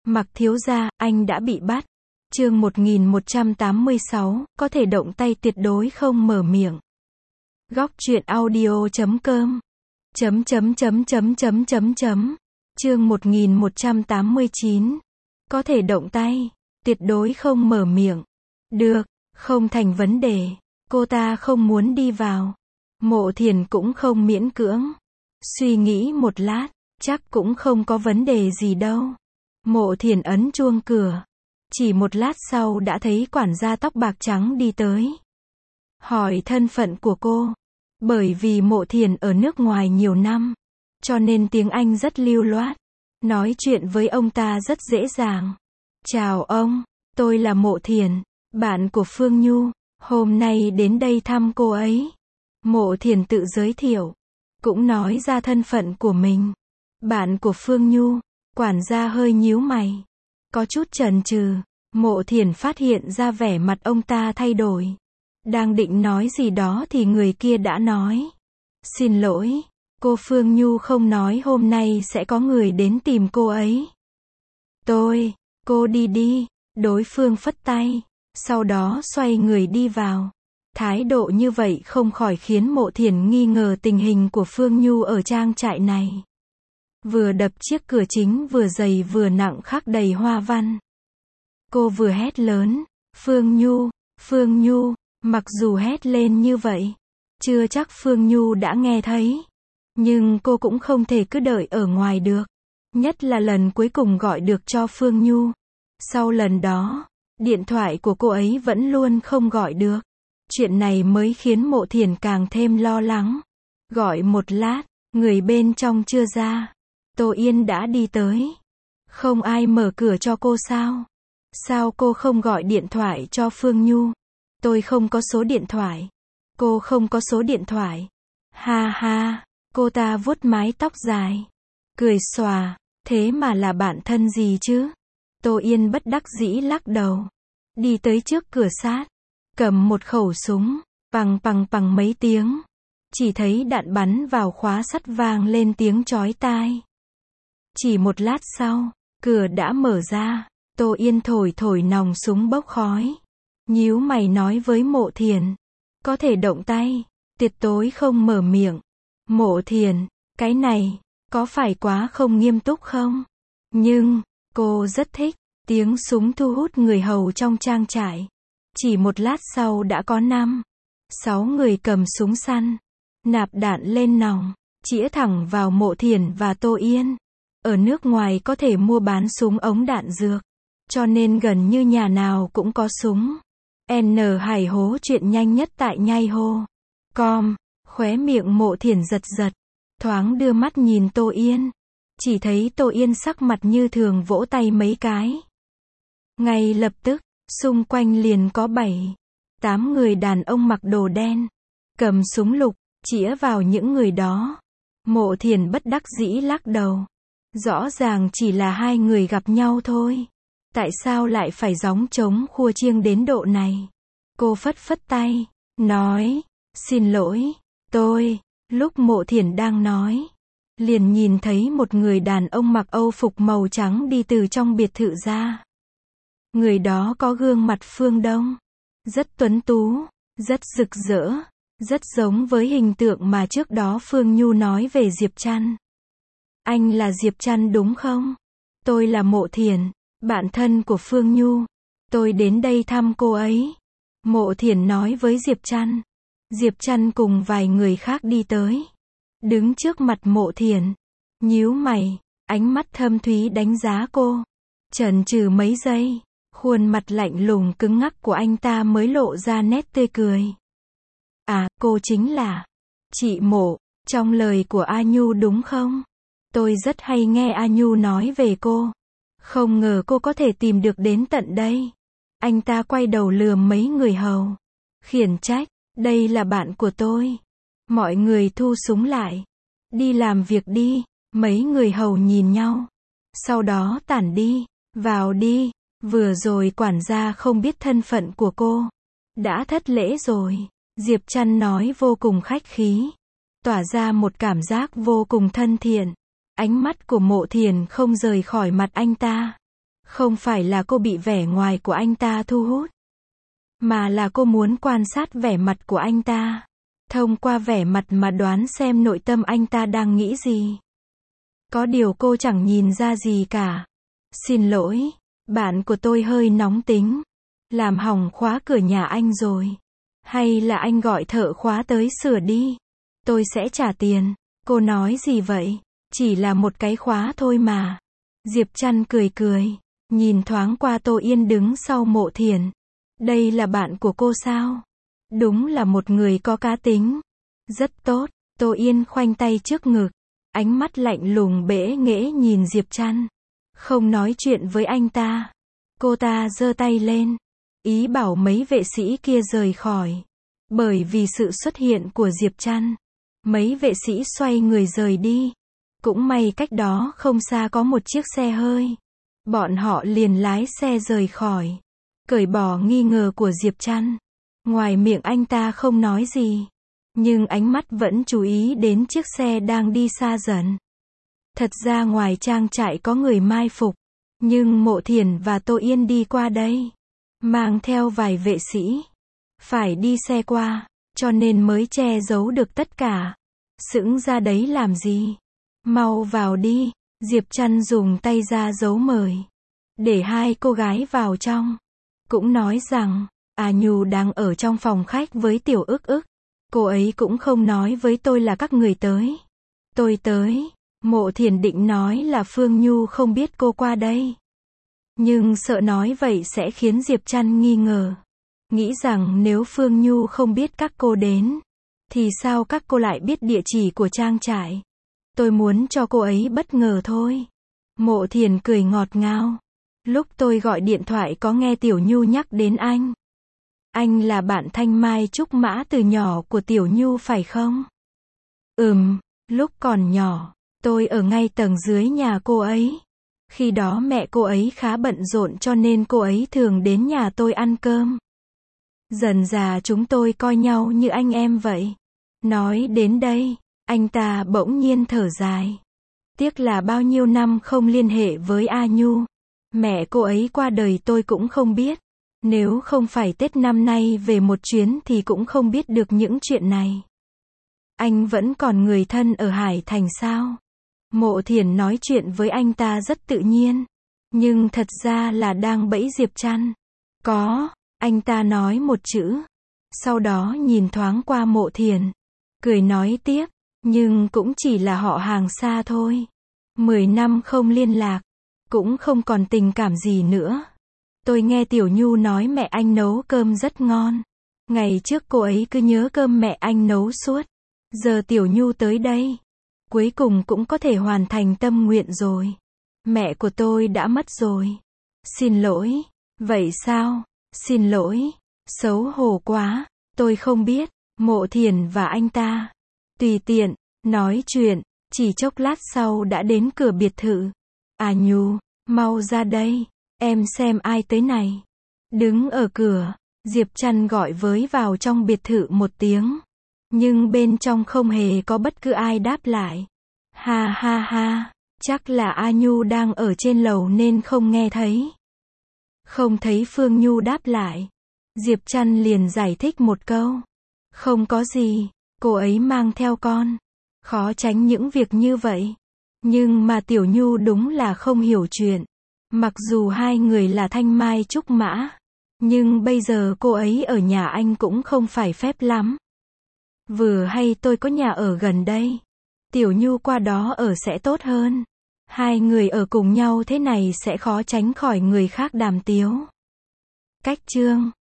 Mặc thiếu gia, anh đã bị bắt. Chương 1186, có thể động tay tuyệt đối không mở miệng. Góc truyện audio.com Chương 1189, có thể động tay, tuyệt đối không mở miệng. Được, không thành vấn đề. Cô ta không muốn đi vào. Mộ Thiền cũng không miễn cưỡng. Suy nghĩ một lát, chắc cũng không có vấn đề gì đâu. Mộ Thiền ấn chuông cửa. Chỉ một lát sau đã thấy quản gia tóc bạc trắng đi tới. Hỏi thân phận của cô. Bởi vì Mộ Thiền ở nước ngoài nhiều năm, cho nên tiếng Anh rất lưu loát. Nói chuyện với ông ta rất dễ dàng. Chào ông, tôi là Mộ Thiền, bạn của Phương Nhu. Hôm nay đến đây thăm cô ấy. Mộ Thiền tự giới thiệu, cũng nói ra thân phận của mình. Bạn của Phương Nhu. Quản gia hơi nhíu mày, có chút chần chừ. Mộ Thiền phát hiện ra vẻ mặt ông ta thay đổi. Đang định nói gì đó thì người kia đã nói. Xin lỗi, cô Phương Nhu không nói hôm nay sẽ có người đến tìm cô ấy. Cô đi đi. Đối phương phất tay, sau đó xoay người đi vào. Thái độ như vậy không khỏi khiến Mộ Thiền nghi ngờ tình hình của Phương Nhu ở trang trại này. Vừa đập chiếc cửa chính vừa dày vừa nặng khắc đầy hoa văn. Cô vừa hét lớn, Phương Nhu, mặc dù hét lên như vậy, chưa chắc Phương Nhu đã nghe thấy. Nhưng cô cũng không thể cứ đợi ở ngoài được. Nhất là lần cuối cùng gọi được cho Phương Nhu. Sau lần đó, điện thoại của cô ấy vẫn luôn không gọi được. Chuyện này mới khiến Mộ Thiền càng thêm lo lắng. Gọi một lát, người bên trong chưa ra. Tô Yên đã đi tới. Không ai mở cửa cho cô sao? Sao cô không gọi điện thoại cho Phương Nhu? Tôi không có số điện thoại. Cô không có số điện thoại. Ha ha, cô ta vuốt mái tóc dài. Cười xòa, thế mà là bạn thân gì chứ? Tô Yên bất đắc dĩ lắc đầu. Đi tới trước cửa sát. Cầm một khẩu súng. Pằng mấy tiếng. Chỉ thấy đạn bắn vào khóa sắt vang lên tiếng chói tai. Chỉ một lát sau, cửa đã mở ra. Tô Yên thổi nòng súng bốc khói. Nhíu mày nói với Mộ Thiền. Có thể động tay, tuyệt đối không mở miệng. Mộ Thiền, cái này, có phải quá không nghiêm túc không? Nhưng, cô rất thích. Tiếng súng thu hút người hầu trong trang trại. Chỉ một lát sau đã có 5-6 người cầm súng săn. Nạp đạn lên nòng, chĩa thẳng vào Mộ Thiền và Tô Yên. Ở nước ngoài có thể mua bán súng ống đạn dược, cho nên gần như nhà nào cũng có súng. Hải hố chuyện nhanh nhất tại nhai hô. Khóe miệng Mộ Thiền giật. Thoáng đưa mắt nhìn Tô Yên. Chỉ thấy Tô Yên sắc mặt như thường vỗ tay mấy cái. Ngay lập tức, xung quanh liền có 7-8 người đàn ông mặc đồ đen. Cầm súng lục, chĩa vào những người đó. Mộ Thiền bất đắc dĩ lắc đầu. Rõ ràng chỉ là hai người gặp nhau thôi. Tại sao lại phải gióng trống khua chiêng đến độ này? Cô phất tay, nói, xin lỗi, lúc Mộ Thiền đang nói, liền nhìn thấy một người đàn ông mặc âu phục màu trắng đi từ trong biệt thự ra. Người đó có gương mặt phương Đông, rất tuấn tú, rất rực rỡ, rất giống với hình tượng mà trước đó Phương Nhu nói về Diệp Trăn. Anh là Diệp Trăn đúng không? Tôi là Mộ Thiền, bạn thân của Phương Nhu. Tôi đến đây thăm cô ấy. Mộ Thiền nói với Diệp Trăn. Diệp Trăn cùng vài người khác đi tới. Đứng trước mặt Mộ Thiền. Nhíu mày, ánh mắt thâm thúy đánh giá cô. Chần chừ mấy giây, khuôn mặt lạnh lùng cứng ngắc của anh ta mới lộ ra nét tươi cười. À, cô chính là chị Mộ, trong lời của A Nhu đúng không? Tôi rất hay nghe A Nhu nói về cô. Không ngờ cô có thể tìm được đến tận đây. Anh ta quay đầu lườm mấy người hầu. Khiển trách, đây là bạn của tôi. Mọi người thu súng lại. Đi làm việc đi. Mấy người hầu nhìn nhau. Sau đó tản đi. Vào đi. Vừa rồi quản gia không biết thân phận của cô. Đã thất lễ rồi. Diệp Trăn nói vô cùng khách khí. Tỏa ra một cảm giác vô cùng thân thiện. Ánh mắt của Mộ Thiền không rời khỏi mặt anh ta. Không phải là cô bị vẻ ngoài của anh ta thu hút, mà là cô muốn quan sát vẻ mặt của anh ta. Thông qua vẻ mặt mà đoán xem nội tâm anh ta đang nghĩ gì. Có điều cô chẳng nhìn ra gì cả. Xin lỗi, bạn của tôi hơi nóng tính. Làm hỏng khóa cửa nhà anh rồi. Hay là anh gọi thợ khóa tới sửa đi. Tôi sẽ trả tiền. Cô nói gì vậy? Chỉ là một cái khóa thôi mà. Diệp Trăn cười cười. Nhìn thoáng qua Tô Yên đứng sau Mộ Thiển. Đây là bạn của cô sao? Đúng là một người có cá tính. Rất tốt. Tô Yên khoanh tay trước ngực. Ánh mắt lạnh lùng bẽ nghễ nhìn Diệp Trăn. Không nói chuyện với anh ta. Cô ta giơ tay lên. Ý bảo mấy vệ sĩ kia rời khỏi. Bởi vì sự xuất hiện của Diệp Trăn, mấy vệ sĩ xoay người rời đi. Cũng may cách đó không xa có một chiếc xe hơi. Bọn họ liền lái xe rời khỏi. Cởi bỏ nghi ngờ của Diệp Trăn. Ngoài miệng anh ta không nói gì. Nhưng ánh mắt vẫn chú ý đến chiếc xe đang đi xa dần. Thật ra ngoài trang trại có người mai phục. Nhưng Mộ Thiển và Tô Yên đi qua đây. Mang theo vài vệ sĩ. Phải đi xe qua. Cho nên mới che giấu được tất cả. Sững ra đấy làm gì? Mau vào đi. Diệp Trăn dùng tay ra dấu mời. Để hai cô gái vào trong. Cũng nói rằng, Nhu đang ở trong phòng khách với Tiểu Ức Ức. Cô ấy cũng không nói với tôi là các người tới. Tôi tới. Mộ Thiển định nói là Phương Nhu không biết cô qua đây. Nhưng sợ nói vậy sẽ khiến Diệp Trăn nghi ngờ. Nghĩ rằng nếu Phương Nhu không biết các cô đến, thì sao các cô lại biết địa chỉ của trang trại. Tôi muốn cho cô ấy bất ngờ thôi. Mộ Thiển cười ngọt ngào. Lúc tôi gọi điện thoại có nghe Tiểu Nhu nhắc đến anh. Anh là bạn Thanh Mai Trúc Mã từ nhỏ của Tiểu Nhu phải không? Lúc còn nhỏ, tôi ở ngay tầng dưới nhà cô ấy. Khi đó mẹ cô ấy khá bận rộn cho nên cô ấy thường đến nhà tôi ăn cơm. Dần dà chúng tôi coi nhau như anh em vậy. Nói đến đây, anh ta bỗng nhiên thở dài. Tiếc là bao nhiêu năm không liên hệ với A Nhu. Mẹ cô ấy qua đời tôi cũng không biết. Nếu không phải Tết năm nay về một chuyến thì cũng không biết được những chuyện này. Anh vẫn còn người thân ở Hải Thành sao? Mộ Thiển nói chuyện với anh ta rất tự nhiên. Nhưng thật ra là đang bẫy Diệp Trăn. Có, anh ta nói một chữ. Sau đó nhìn thoáng qua Mộ Thiển. Cười nói tiếp, nhưng cũng chỉ là họ hàng xa thôi. 10 năm không liên lạc. Cũng không còn tình cảm gì nữa. Tôi nghe Tiểu Nhu nói mẹ anh nấu cơm rất ngon. Ngày trước cô ấy cứ nhớ cơm mẹ anh nấu suốt. Giờ Tiểu Nhu tới đây. Cuối cùng cũng có thể hoàn thành tâm nguyện rồi. Mẹ của tôi đã mất rồi. Xin lỗi. Vậy sao? Xin lỗi. Xấu hổ quá. Tôi không biết. Mộ Thiển và anh ta tùy tiện nói chuyện. Chỉ chốc lát sau đã đến cửa biệt thự. Nhu, mau ra đây. Em xem ai tới này. Đứng ở cửa, Diệp Trăn gọi với vào trong biệt thự một tiếng. Nhưng bên trong không hề có bất cứ ai đáp lại. Ha ha ha, chắc là A Nhu đang ở trên lầu nên không nghe thấy. Không thấy Phương Nhu đáp lại. Diệp Trăn liền giải thích một câu. Không có gì, cô ấy mang theo con. Khó tránh những việc như vậy. Nhưng mà Tiểu Nhu đúng là không hiểu chuyện. Mặc dù hai người là Thanh Mai Trúc Mã. Nhưng bây giờ cô ấy ở nhà anh cũng không phải phép lắm. Vừa hay tôi có nhà ở gần đây. Tiểu Nhu qua đó ở sẽ tốt hơn. Hai người ở cùng nhau thế này sẽ khó tránh khỏi người khác đàm tiếu. Cách chương